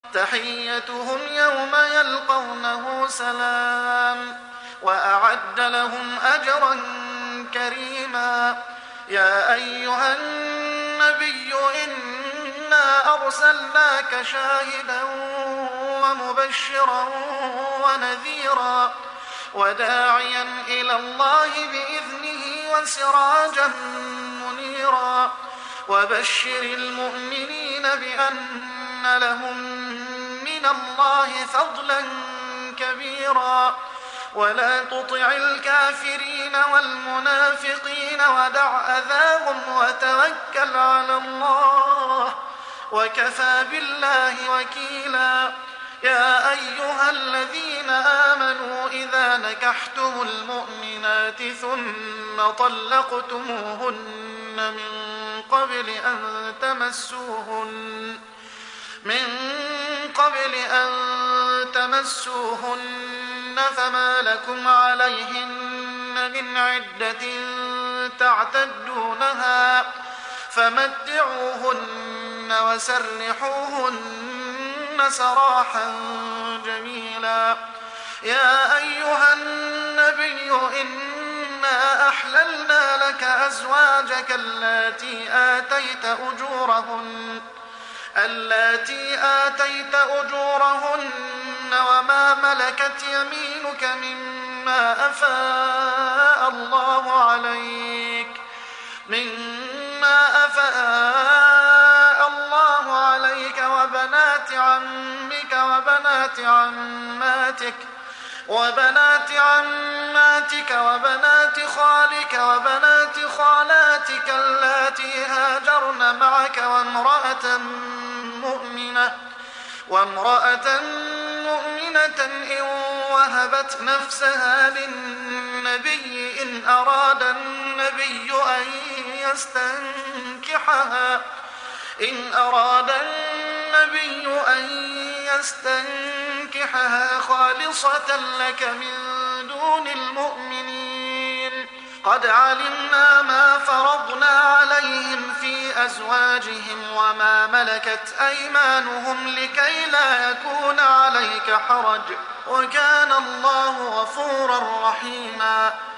تحيتهم يوم يلقونه سلام وأعد لهم أجرا كريما. يا أيها النبي إنا أرسلناك شاهدا ومبشرا ونذيرا وداعيا إلى الله بإذنه وسراجا منيرا وبشر المؤمنين بأن لهم من الله فضلا كبيرا ولا تطع الكافرين والمنافقين ودع أذاهم وتوكل على الله وكفى بالله وكيلا. يا أيها الذين آمنوا إذا نكحتم المؤمنات ثم طلقتموهن من قبل أن تمسوهن فما لكم عليهن من عدة تعتدونها فمتعوهن وسرحوهن سراحا جميلا. يا أيها النبي إنا أحللنا لك أزواجك اللاتي آتيت أجورهن وما ملكت يمينك مما أفاء الله عليك وبنات عمك وبنات عماتك وبنات خالك وبنات خالاتك اللاتي هاجرن معك وامرأة مؤمنة إن وهبت نفسها للنبي إن أراد النبي أن يستنكحها خالصة لك من دون المؤمنين. قد علمنا ما فرضنا عليهم في أزواجهم وما ملكت أيمانهم لكي لا يكون عليك حرج وكان الله غفورا رحيما.